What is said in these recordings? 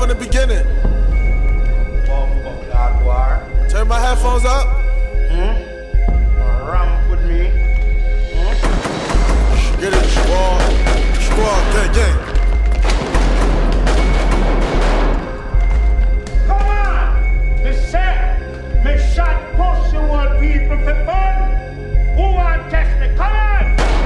from the beginning. Turn my headphones up. Ramp with me. Get it, squad, gang, gang. Come on! Me say, me shot pussy old people for fun. Who want test me? Come on!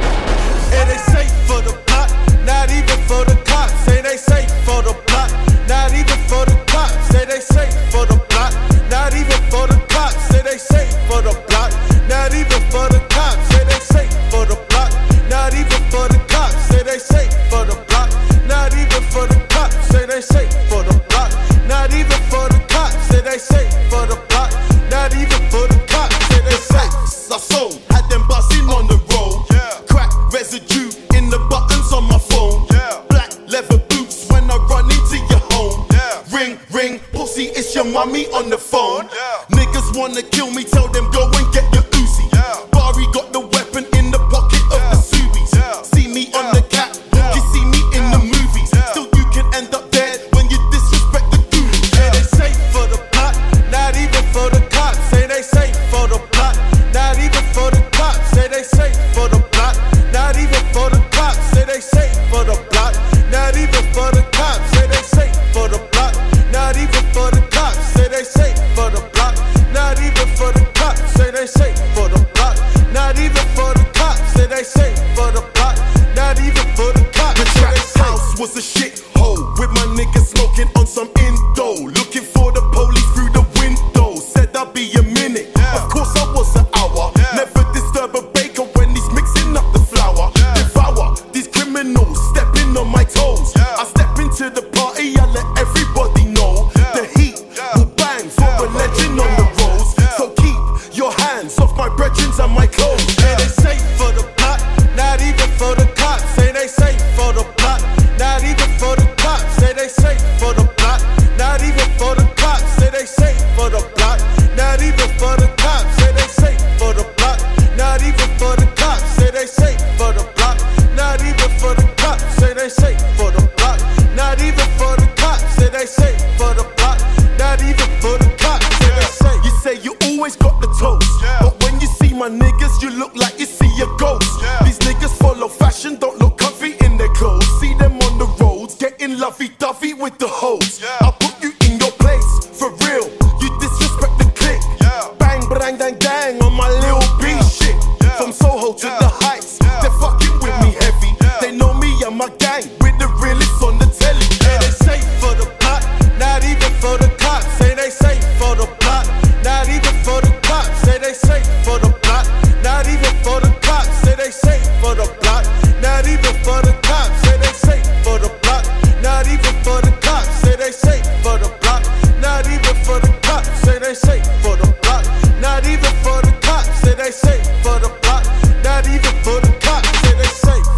It ain't safe for the plot, not even for the cops. Say they safe for the plot, not even for the cops. Say they safe for the plot, not even for the cops. Say they safe for the plot, not even for the cops. Say they safe for the plot, not even for the cops. Say they safe for the plot, not even for the cops. Say they safe for the plot, not even for the cops. Say they safe for the plot, not even for the cops. Say they safe. I sold, had them buzzing on the road. Crack residue in the buttons on my phone. Black leather boots when I run into your home. Ring, ring, pussy, it's your mummy on the phone. Niggas wanna kill me, tell them go and get your Uzi. Barry got the weapon in the pocket of the Subies. See me on the catwalk, you see me in the movies. Still you can end up dead when you disrespect the goonies. Say they safe for the plot, not even for the cops. Say they safe for the plot, not even for the cops. Say they safe for the plot, not even for the cops. Say they safe for the plot, not even for the cops. Say they safe for the plot, not even for the cops. Say they safe for the plot, not even for the cops. Say they safe for the plot, not even for the cops. Say they safe for the plot, not even for the cops. The trap house was a shithole with my niggas smoking on some Indo. Looking for the police through the window. Said I'd be a minute. Of course I was an hour. Never disturb a baker when he's mixing up the flour. Devour these criminals stepping on my toes. I step into the party, I let everybody know. The heat will bang for a legend on the roads. So keep your hands off my brethren and my clothes. Say they safe for the plot, not even for the cops. Say they safe for the plot, not even for the cops. Say they safe for the plot, not even for the cops. Say they safe for the plot, not even for the cops. Say they safe for the plot, not even for the cops. Say they safe for the plot, not even for the cops. Say they safe for the plot, not even for the cops. Say they safe for the plot, not even for the cops. Say they safe. You say you always got the toast, but when you see my niggas, you look like you see a ghost. These niggas follow fashion, don't look comfy in their clothes. See them on the roads, getting lovey-dovey with the hoes. I'll put you in your place, for real. You disrespect the clique. Bang, bang, dang, dang on my Lil B shit. From Soho to the Heights, they're fucking with me heavy. They know me and my gang, with the realest on the telly. Say they safe for the plot, not even for the cops. Say they safe for the plot, not even for the cops. Say they safe for the plot, not even for the cops. Say they safe for the plot, not even for the cops. Say they safe for the plot, not even for the cops. Say they safe for the plot, not even for the cops. Say they safe for the plot, not even for the cops. Say they safe for the plot, not even for the cops. Say they safe.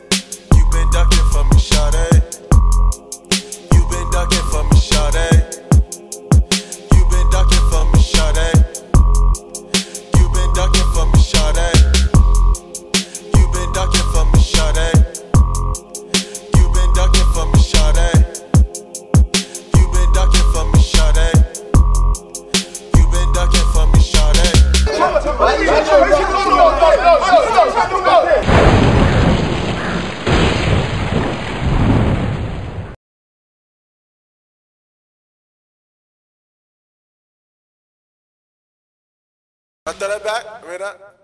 You been ducking for me, shawty. You been ducking for me, shawty. You been ducking for me, shawty. You been ducking for me, shawty. You been ducking for me, shawty. You been ducking for me, shawty. You been ducking for me, shawty. You been ducking for me, shawty. I throw that back, right up.